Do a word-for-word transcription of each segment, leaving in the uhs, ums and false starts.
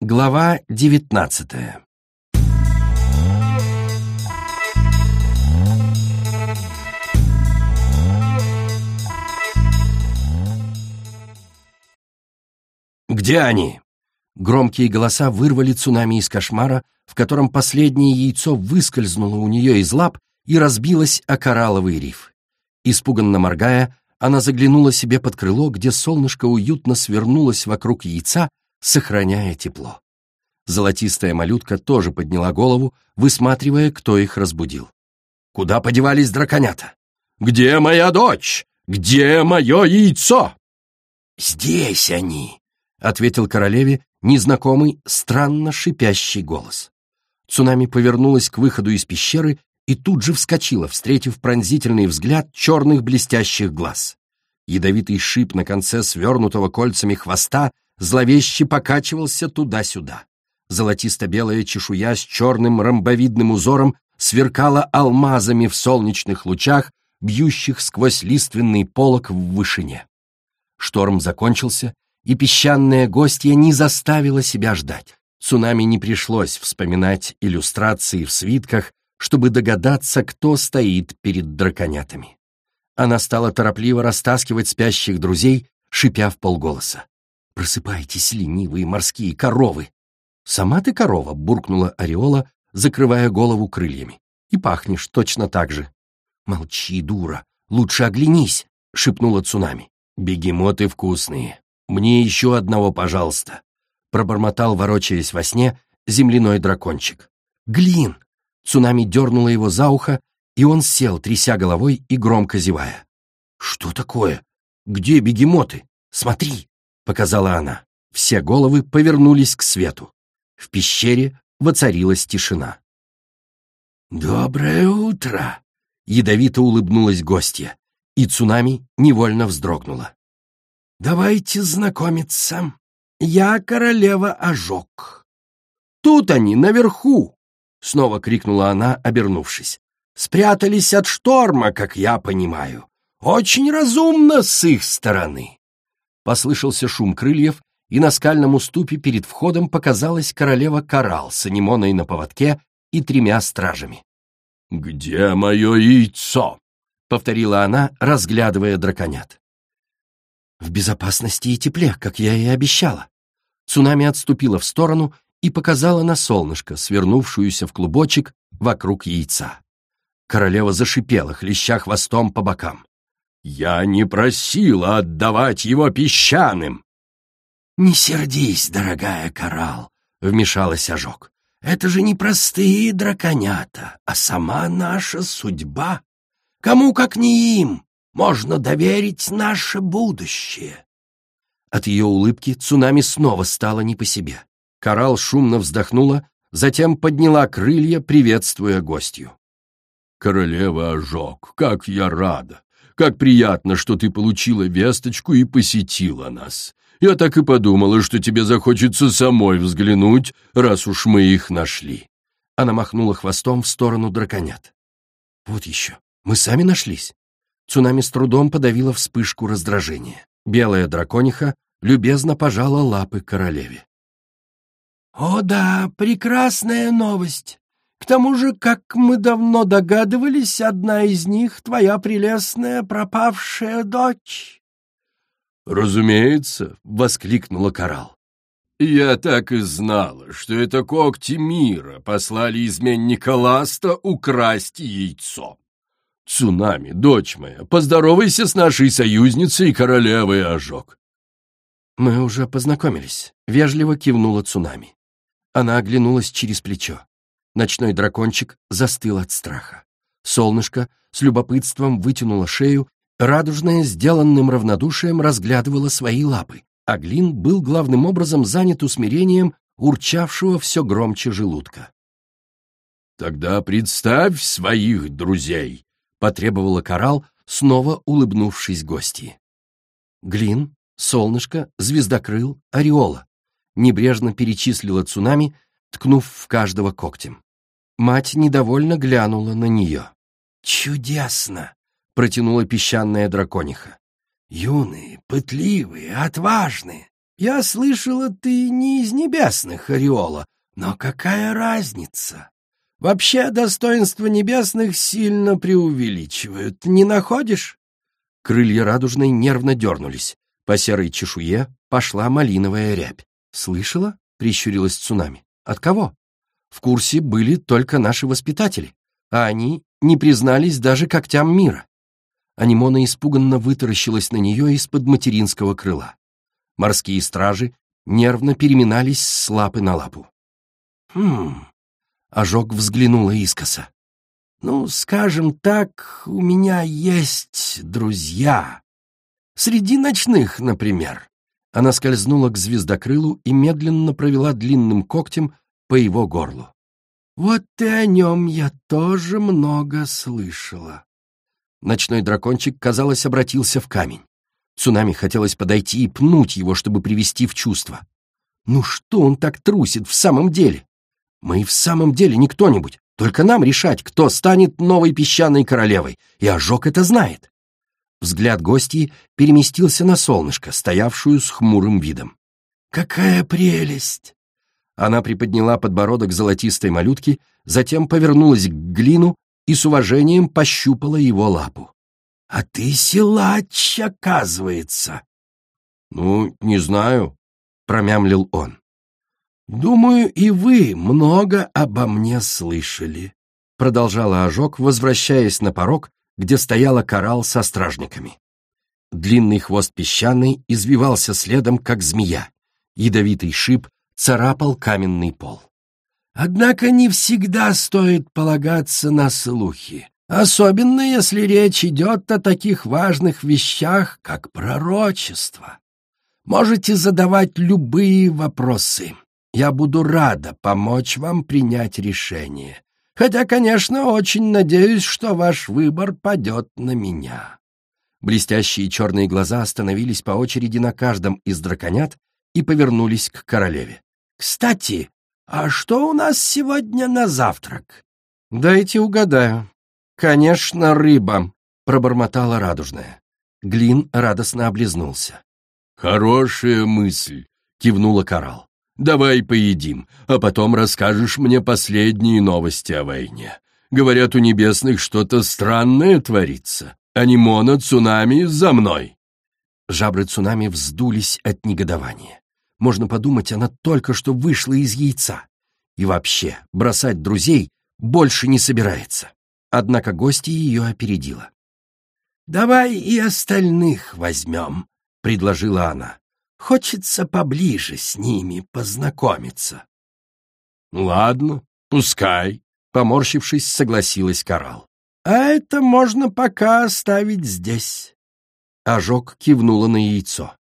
Глава девятнадцатая. «Где они?» Громкие голоса вырвали цунами из кошмара, в котором последнее яйцо выскользнуло у нее из лап и разбилось о коралловый риф. Испуганно моргая, она заглянула себе под крыло, где солнышко уютно свернулось вокруг яйца, сохраняя тепло. Золотистая малютка тоже подняла голову, высматривая, кто их разбудил. «Куда подевались драконята? Где моя дочь? Где мое яйцо?» «Здесь они», — ответил королеве незнакомый, странно шипящий голос. Цунами повернулась к выходу из пещеры и тут же вскочила, встретив пронзительный взгляд черных блестящих глаз. Ядовитый шип на конце свернутого кольцами хвоста зловеще покачивался туда-сюда. Золотисто-белая чешуя с черным ромбовидным узором сверкала алмазами в солнечных лучах, бьющих сквозь лиственный полог в вышине. Шторм закончился, и песчаная гостья не заставила себя ждать. Цунами не пришлось вспоминать иллюстрации в свитках, чтобы догадаться, кто стоит перед драконятами. Она стала торопливо растаскивать спящих друзей, шипя вполголоса. «Просыпайтесь, ленивые морские коровы!» «Сама ты корова!» — буркнула Ореола, закрывая голову крыльями. «И пахнешь точно так же!» «Молчи, дура! Лучше оглянись!» — шепнула Цунами. «Бегемоты вкусные! Мне еще одного, пожалуйста!» — пробормотал, ворочаясь во сне, земляной дракончик. «Глин!» — Цунами дернула его за ухо, и он сел, тряся головой и громко зевая. «Что такое? Где бегемоты? Смотри!» — показала она. Все головы повернулись к свету. В пещере воцарилась тишина. «Доброе утро!» — ядовито улыбнулась гостья, и Цунами невольно вздрогнула. «Давайте знакомиться. Я королева Ожог». «Тут они, наверху!» — снова крикнула она, обернувшись. «Спрятались от шторма, как я понимаю. Очень разумно с их стороны». Послышался шум крыльев, и на скальном уступе перед входом показалась королева Коралл с анимоной на поводке и тремя стражами. «Где мое яйцо?» — повторила она, разглядывая драконят. «В безопасности и тепле, как я и обещала». Цунами отступила в сторону и показала на солнышко, свернувшуюся в клубочек вокруг яйца. Королева зашипела, хлеща хвостом по бокам. «Я не просила отдавать его песчаным!» «Не сердись, дорогая Коралл», — вмешалась Ожог. «Это же не простые драконята, а сама наша судьба. Кому, как не им, можно доверить наше будущее». От ее улыбки Цунами снова стало не по себе. Коралл шумно вздохнула, затем подняла крылья, приветствуя гостью. «Королева Ожог, как я рада! Как приятно, что ты получила весточку и посетила нас. Я так и подумала, что тебе захочется самой взглянуть, раз уж мы их нашли». Она махнула хвостом в сторону драконят. «Вот еще, мы сами нашлись». Цунами с трудом подавила вспышку раздражения. Белая дракониха любезно пожала лапы королеве. «О да, прекрасная новость. К тому же, как мы давно догадывались, одна из них — твоя прелестная пропавшая дочь». «Разумеется», — воскликнула Коралл. «Я так и знала, что это когти мира послали изменника Ласта украсть яйцо. Цунами, дочь моя, поздоровайся с нашей союзницей, королевой Ожог». «Мы уже познакомились», — вежливо кивнула Цунами. Она оглянулась через плечо. Ночной дракончик застыл от страха. Солнышко с любопытством вытянуло шею, радужное, сделанным равнодушием, разглядывало свои лапы, а Глин был главным образом занят усмирением урчавшего все громче желудка. «Тогда представь своих друзей», — потребовала Коралл, снова улыбнувшись гостьи. Глин, Солнышко, Звездокрыл, Ореола. Небрежно перечислила Цунами, ткнув в каждого когтем. Мать недовольно глянула на нее. «Чудесно!» — протянула песчаная дракониха. «Юные, пытливые, отважные. Я слышала, ты не из небесных, Ореола, но какая разница? Вообще достоинства небесных сильно преувеличивают, не находишь?» Крылья радужной нервно дернулись. По серой чешуе пошла малиновая рябь. «Слышала?» — прищурилась Цунами. «От кого?» «В курсе были только наши воспитатели, а они не признались даже когтям мира». Анимона испуганно вытаращилась на нее из-под материнского крыла. Морские стражи нервно переминались с лапы на лапу. «Хм...» — Ожог взглянула искоса. «Ну, скажем так, у меня есть друзья. Среди ночных, например». Она скользнула к звездокрылу и медленно провела длинным когтем по его горлу. «Вот и о нем я тоже много слышала». Ночной дракончик, казалось, обратился в камень. Цунами хотелось подойти и пнуть его, чтобы привести в чувство. «Ну что он так трусит в самом деле? Мы и в самом деле не кто-нибудь, только нам решать, кто станет новой песчаной королевой, и Ожог это знает». Взгляд гостьи переместился на солнышко, стоявшую с хмурым видом. «Какая прелесть!» Она приподняла подбородок золотистой малютки, затем повернулась к Глину и с уважением пощупала его лапу. «А ты силач, оказывается!» «Ну, не знаю», — промямлил он. «Думаю, и вы много обо мне слышали», — продолжала Ожог, возвращаясь на порог, где стояла коралл со стражниками. Длинный хвост песчаный извивался следом, как змея. Ядовитый шип царапал каменный пол. «Однако не всегда стоит полагаться на слухи, особенно если речь идет о таких важных вещах, как пророчество. Можете задавать любые вопросы. Я буду рада помочь вам принять решение. Хотя, конечно, очень надеюсь, что ваш выбор падет на меня». Блестящие черные глаза остановились по очереди на каждом из драконят и повернулись к королеве. «Кстати, а что у нас сегодня на завтрак?» «Дайте угадаю. Конечно, рыба», — пробормотала радужная. Глин радостно облизнулся. «Хорошая мысль», — кивнула коралл. «Давай поедим, а потом расскажешь мне последние новости о войне. Говорят, у небесных что-то странное творится. Анимона, Цунами, за мной!» Жабры Цунами вздулись от негодования. Можно подумать, она только что вышла из яйца. И вообще, бросать друзей больше не собирается. Однако гостья ее опередила. «Давай и остальных возьмем», — предложила она. «Хочется поближе с ними познакомиться». «Ладно, пускай», — поморщившись, согласилась коралл. «А это можно пока оставить здесь». Ожог кивнула на яйцо.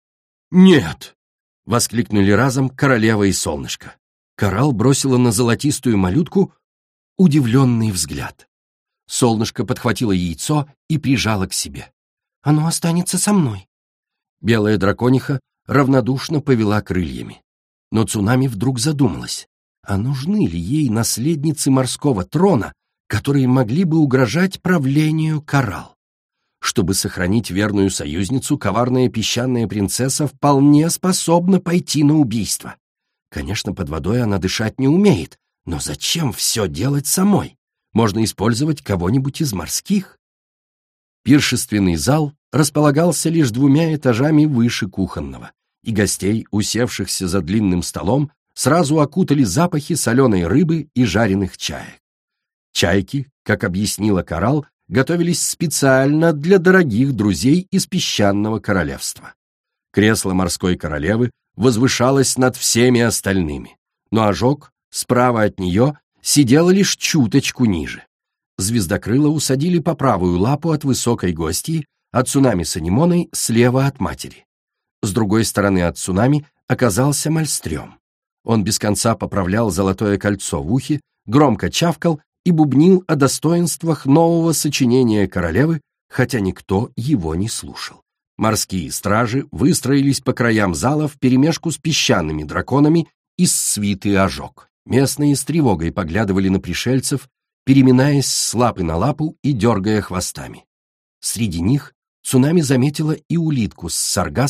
«Нет!» — воскликнули разом королева и солнышко. Коралл бросила на золотистую малютку удивленный взгляд. Солнышко подхватило яйцо и прижало к себе. «Оно останется со мной». Белая дракониха равнодушно повела крыльями. Но Цунами вдруг задумалась, а нужны ли ей наследницы морского трона, которые могли бы угрожать правлению коралл? Чтобы сохранить верную союзницу, коварная песчаная принцесса вполне способна пойти на убийство. Конечно, под водой она дышать не умеет, но зачем все делать самой? Можно использовать кого-нибудь из морских. Пиршественный зал располагался лишь двумя этажами выше кухонного, и гостей, усевшихся за длинным столом, сразу окутали запахи соленой рыбы и жареных чаек. Чайки, как объяснила коралл, готовились специально для дорогих друзей из песчаного королевства. Кресло морской королевы возвышалось над всеми остальными, но Ожог справа от нее сидела лишь чуточку ниже. Звездокрыла усадили по правую лапу от высокой гостьи, а Цунами с Анимоной слева от матери. С другой стороны от Цунами оказался Мальстрём. Он без конца поправлял золотое кольцо в ухе, громко чавкал и бубнил о достоинствах нового сочинения королевы, хотя никто его не слушал. Морские стражи выстроились по краям зала вперемешку с песчаными драконами из свиты Ожог. Местные с тревогой поглядывали на пришельцев, переминаясь с лапы на лапу и дергая хвостами. Среди них Цунами заметила и улитку с саргасом,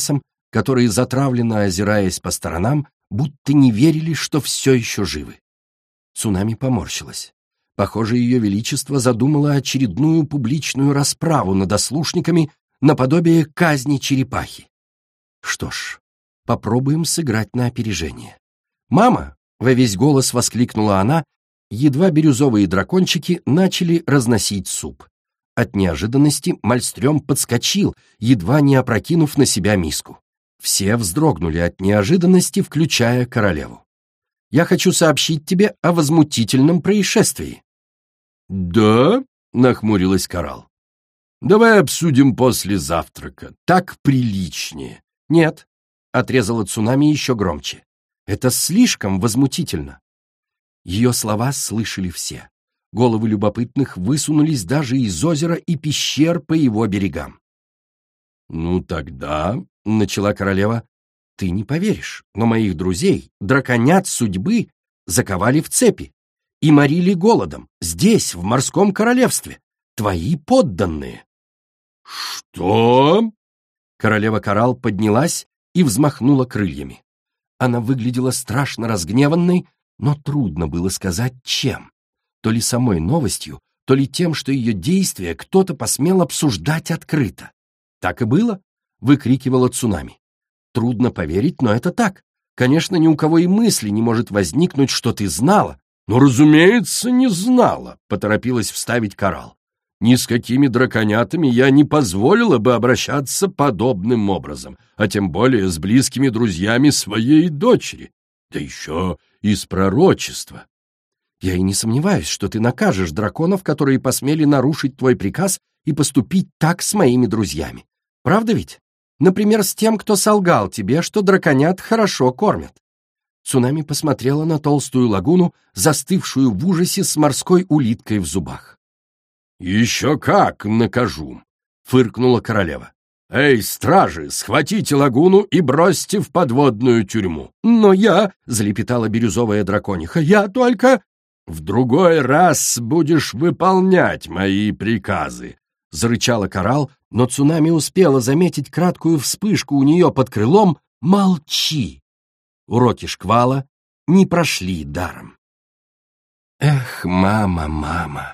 которые, затравленно озираясь по сторонам, будто не верили, что все еще живы. Цунами поморщилась. Похоже, ее величество задумало очередную публичную расправу над ослушниками наподобие казни черепахи. Что ж, попробуем сыграть на опережение. «Мама!» — во весь голос воскликнула она, едва бирюзовые дракончики начали разносить суп. От неожиданности Мальстрём подскочил, едва не опрокинув на себя миску. Все вздрогнули от неожиданности, включая королеву. «Я хочу сообщить тебе о возмутительном происшествии». «Да?» — нахмурилась Коралл. «Давай обсудим после завтрака. Так приличнее». «Нет», — отрезала Цунами еще громче. «Это слишком возмутительно». Ее слова слышали все. Головы любопытных высунулись даже из озера и пещер по его берегам. «Ну тогда», — начала королева, — «ты не поверишь, но моих друзей, драконят судьбы, заковали в цепи и морили голодом, здесь, в морском королевстве, твои подданные». «Что?» Королева Коралл поднялась и взмахнула крыльями. Она выглядела страшно разгневанной, но трудно было сказать, чем. То ли самой новостью, то ли тем, что ее действия кто-то посмел обсуждать открыто. «Так и было», — выкрикивала Цунами. «Трудно поверить, но это так. Конечно, ни у кого и мысли не может возникнуть, что ты знала». «Ну, разумеется, не знала», — поторопилась вставить Коралл. «Ни с какими драконятами я не позволила бы обращаться подобным образом, а тем более с близкими друзьями своей дочери, да еще из пророчества». «Я и не сомневаюсь, что ты накажешь драконов, которые посмели нарушить твой приказ и поступить так с моими друзьями. Правда ведь? Например, с тем, кто солгал тебе, что драконят хорошо кормят». Цунами посмотрела на толстую лагуну, застывшую в ужасе с морской улиткой в зубах. «Еще как накажу!» — фыркнула королева. «Эй, стражи, схватите лагуну и бросьте в подводную тюрьму!» «Но я...» — залепетала бирюзовая дракониха. «Я только...» «В другой раз будешь выполнять мои приказы!» — зарычала Коралл, но Цунами успела заметить краткую вспышку у нее под крылом. «Молчи!» Уроки шквала не прошли даром. «Эх, мама, мама!»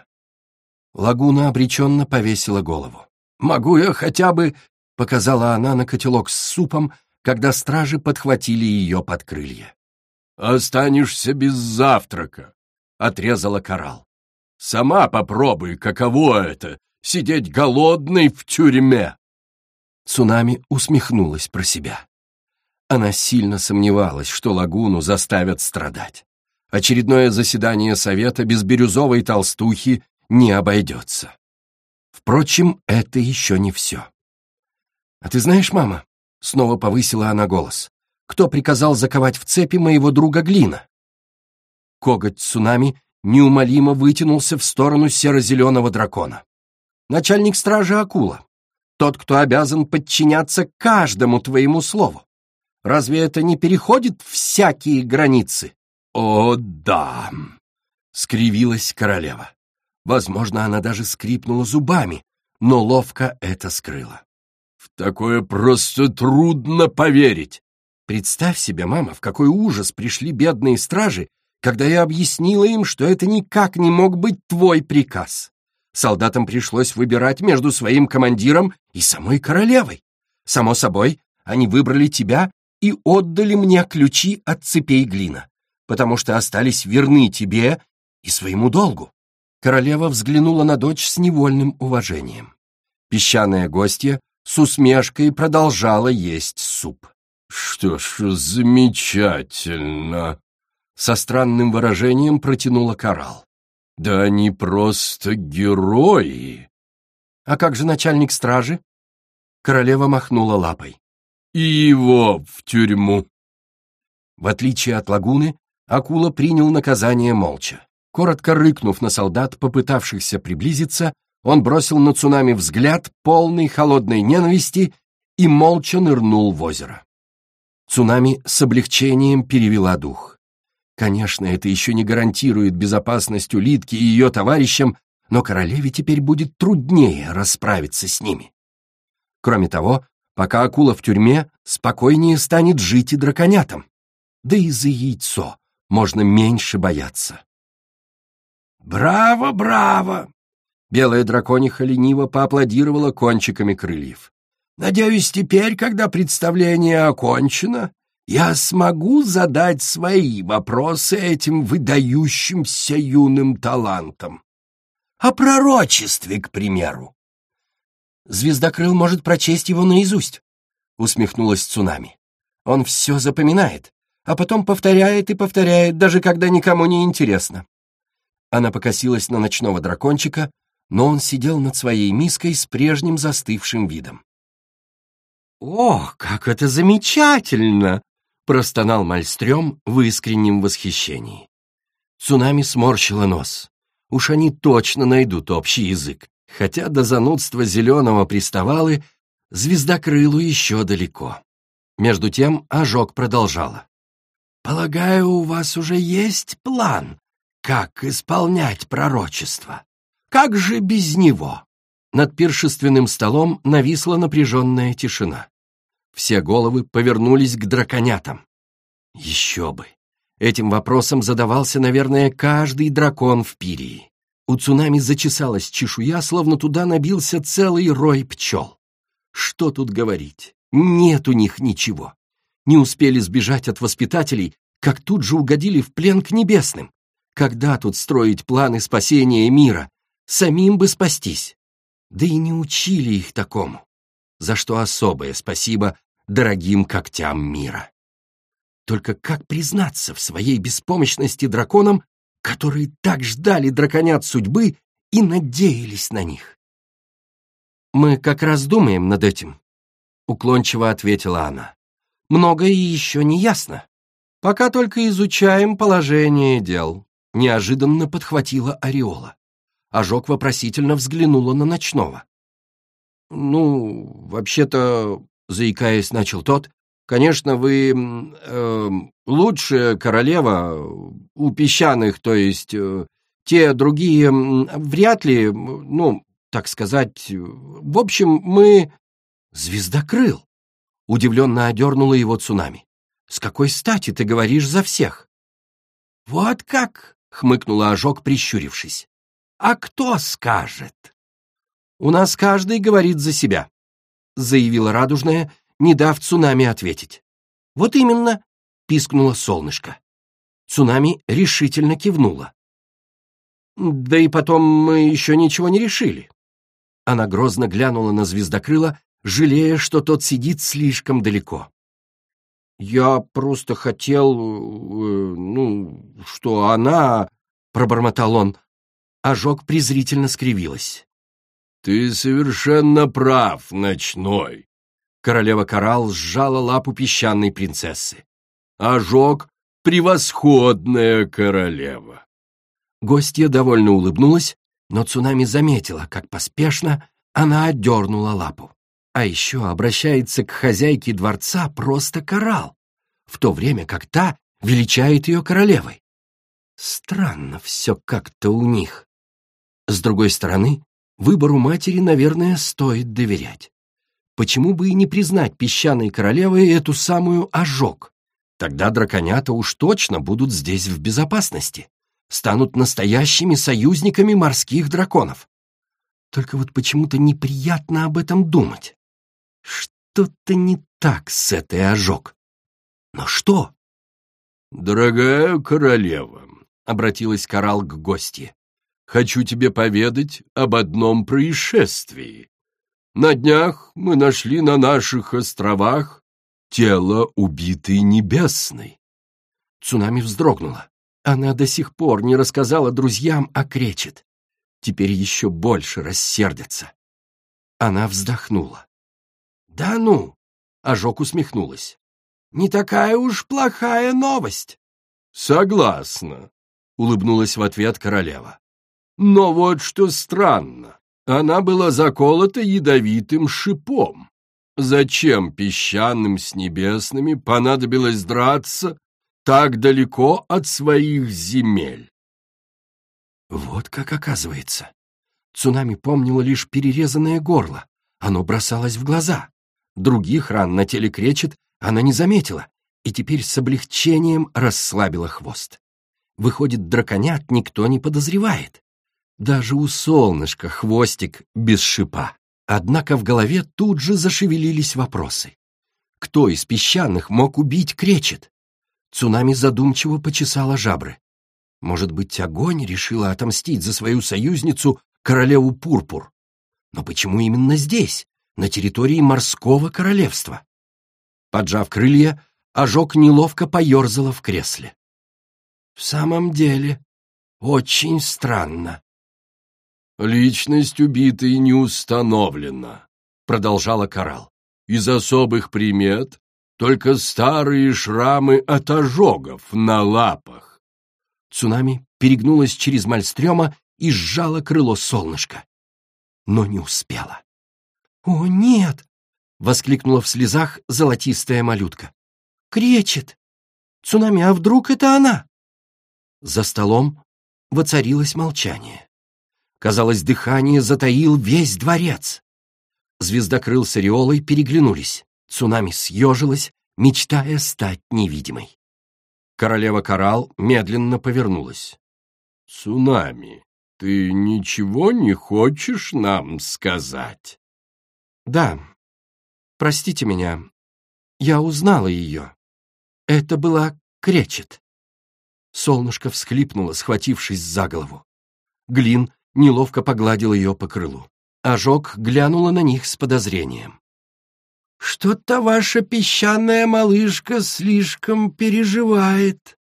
Лагуна обреченно повесила голову. «Могу я хотя бы...» — показала она на котелок с супом, когда стражи подхватили ее под крылья. «Останешься без завтрака», — отрезала Коралл. «Сама попробуй, каково это — сидеть голодной в тюрьме». Цунами усмехнулась про себя. Она сильно сомневалась, что лагуну заставят страдать. Очередное заседание совета без бирюзовой толстухи не обойдется. Впрочем, это еще не все. «А ты знаешь, мама?» — снова повысила она голос. «Кто приказал заковать в цепи моего друга Глина?» Коготь Цунами неумолимо вытянулся в сторону серо-зеленого дракона. «Начальник стражи Акула. Тот, кто обязан подчиняться каждому твоему слову. Разве это не переходит всякие границы?» «О, да!» — скривилась королева. Возможно, она даже скрипнула зубами, но ловко это скрыла. «В такое просто трудно поверить!» «Представь себе, мама, в какой ужас пришли бедные стражи, когда я объяснила им, что это никак не мог быть твой приказ. Солдатам пришлось выбирать между своим командиром и самой королевой. Само собой, они выбрали тебя и отдали мне ключи от цепей Глина, потому что остались верны тебе и своему долгу». Королева взглянула на дочь с невольным уважением. Песчаная гостья с усмешкой продолжала есть суп. «Что ж, замечательно!» Со странным выражением протянула Коралл. «Да они просто герои!» «А как же начальник стражи?» Королева махнула лапой. «И его в тюрьму!» В отличие от лагуны, Акула принял наказание молча. Коротко рыкнув на солдат, попытавшихся приблизиться, он бросил на Цунами взгляд, полный холодной ненависти, и молча нырнул в озеро. Цунами с облегчением перевела дух. Конечно, это еще не гарантирует безопасность улитки и ее товарищам, но королеве теперь будет труднее расправиться с ними. Кроме того, Пока акула в тюрьме, спокойнее станет жить и драконятам. Да и за яйцо можно меньше бояться. «Браво, браво!» Белая дракониха лениво поаплодировала кончиками крыльев. «Надеюсь, теперь, когда представление окончено, я смогу задать свои вопросы этим выдающимся юным талантам. О пророчестве, к примеру». «Звездокрыл может прочесть его наизусть», — усмехнулась Цунами. «Он все запоминает, а потом повторяет и повторяет, даже когда никому не интересно». Она покосилась на ночного дракончика, но он сидел над своей миской с прежним застывшим видом. «Ох, как это замечательно!» — простонал Мальстрём в искреннем восхищении. Цунами сморщила нос. Уж они точно найдут общий язык, хотя до занудства зеленого приставалы звездокрылу еще далеко. Между тем Ожог продолжала. «Полагаю, у вас уже есть план, как исполнять пророчество? Как же без него?» Над пиршественным столом нависла напряженная тишина. Все головы повернулись к драконятам. Еще бы! Этим вопросом задавался, наверное, каждый дракон в Пирии. У Цунами зачесалась чешуя, словно туда набился целый рой пчел. Что тут говорить? Нет у них ничего. Не успели сбежать от воспитателей, как тут же угодили в плен к небесным. Когда тут строить планы спасения мира? Самим бы спастись. Да и не учили их такому. За что особое спасибо дорогим когтям мира. Только как признаться в своей беспомощности драконам, которые так ждали драконят судьбы и надеялись на них? «Мы как раз думаем над этим», — уклончиво ответила она. «Многое еще не ясно. Пока только изучаем положение дел», — неожиданно подхватила Ореола. Ожог вопросительно взглянула на ночного. «Ну, вообще-то, — заикаясь, начал тот, — конечно, вы э, лучшая королева у песчаных, то есть э, те другие вряд ли, ну, так сказать, в общем, мы...» «Звездокрыл!» — удивленно одернула его Цунами. «С какой стати ты говоришь за всех?» «Вот как!» — хмыкнула Ожог, прищурившись. «А кто скажет?» «У нас каждый говорит за себя», — заявила Радужная, не дав Цунами ответить. «Вот именно», — пискнуло Солнышко. Цунами решительно кивнула. «Да и потом мы еще ничего не решили». Она грозно глянула на Звездокрыла, жалея, что тот сидит слишком далеко. «Я просто хотел, ну, что она...» — пробормотал он. Ожог презрительно скривилась. «Ты совершенно прав, Ночной!» Королева Коралл сжала лапу песчаной принцессы. «Ожог — превосходная королева!» Гостья довольно улыбнулась, но Цунами заметила, как поспешно она отдернула лапу. А еще обращается к хозяйке дворца просто Коралл, в то время как та величает ее королевой. Странно все как-то у них. С другой стороны, выбору матери, наверное, стоит доверять. Почему бы и не признать песчаной королевой эту самую Ожог? Тогда драконята уж точно будут здесь в безопасности, станут настоящими союзниками морских драконов. Только вот почему-то неприятно об этом думать. Что-то не так с этой Ожог. Но что? «Дорогая королева», — обратилась Коралл к гостье, — «хочу тебе поведать об одном происшествии. На днях мы нашли на наших островах тело убитой Небесной». Цунами вздрогнула. Она до сих пор не рассказала друзьям о Кречет. Теперь еще больше рассердятся. Она вздохнула. «Да ну!» — Ожог усмехнулась. «Не такая уж плохая новость». «Согласна», — улыбнулась в ответ королева. «Но вот что странно. Она была заколота ядовитым шипом. Зачем песчаным с небесными понадобилось драться так далеко от своих земель?» Вот как оказывается. Цунами помнила лишь перерезанное горло. Оно бросалось в глаза. Других ран на теле кречет она не заметила и теперь с облегчением расслабила хвост. Выходит, драконят никто не подозревает. Даже у солнышка хвостик без шипа. Однако в голове тут же зашевелились вопросы. Кто из песчаных мог убить кречет? Цунами задумчиво почесала жабры. Может быть, огонь решила отомстить за свою союзницу, королеву Пурпур? Но почему именно здесь, на территории морского королевства? Поджав крылья, Ожог неловко поерзала в кресле. В самом деле, очень странно. «Личность убитой не установлена», — продолжала Коралл. «Из особых примет только старые шрамы от ожогов на лапах». Цунами перегнулась через мальстрёма и сжала крыло солнышка. Но не успела. «О, нет!» — воскликнула в слезах золотистая малютка. «Кречет! Цунами, а вдруг это она?» За столом воцарилось молчание. Казалось, дыхание затаил весь дворец. Звездокрыл с Ореолой переглянулись. Цунами съежилась, мечтая стать невидимой. Королева Коралл медленно повернулась. «Цунами, ты ничего не хочешь нам сказать?» «Да. Простите меня. Я узнала ее. Это была кречет». Солнышко всхлипнуло, схватившись за голову. Глин неловко погладил ее по крылу. Ожог глянула на них с подозрением. «Что-то ваша песчаная малышка слишком переживает».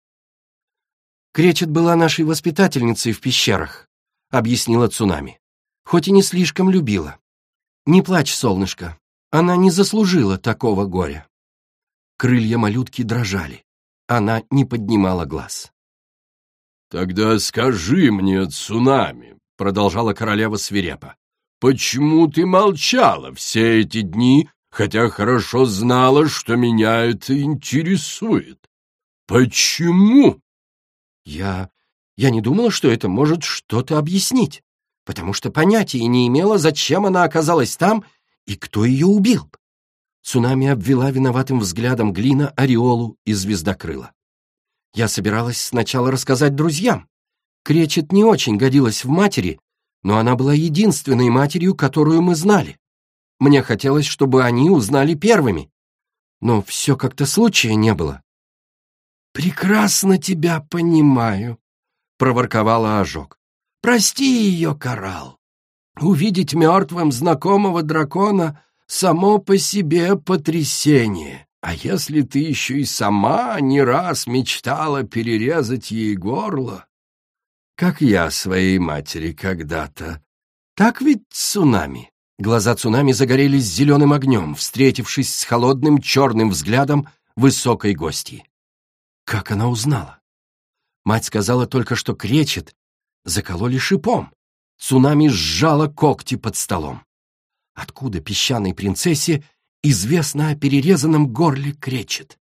«Кречет была нашей воспитательницей в пещерах», — объяснила Цунами. «Хоть и не слишком любила. Не плачь, солнышко, она не заслужила такого горя». Крылья малютки дрожали. Она не поднимала глаз. «Тогда скажи мне, Цунами», — продолжала королева свирепо, «почему ты молчала все эти дни, хотя хорошо знала, что меня это интересует? Почему?» «Я... я не думала, что это может что-то объяснить, потому что понятия не имела, зачем она оказалась там и кто ее убил». Цунами обвела виноватым взглядом Глина, Ореолу и Звездокрыла. «Я собиралась сначала рассказать друзьям. Кречет не очень годилась в матери, но она была единственной матерью, которую мы знали. Мне хотелось, чтобы они узнали первыми. Но все как-то случая не было». «Прекрасно тебя понимаю», — проворковала Ожог. «Прости ее, Коралл. Увидеть мертвым знакомого дракона — само по себе потрясение. А если ты еще и сама не раз мечтала перерезать ей горло, как я своей матери когда-то, так ведь, Цунами?» Глаза Цунами загорелись зеленым огнем, встретившись с холодным черным взглядом высокой гостьи. Как она узнала? Мать сказала только, что кречет закололи шипом. Цунами сжала когти под столом. Откуда песчаной принцессе известно о перерезанном горле кречет?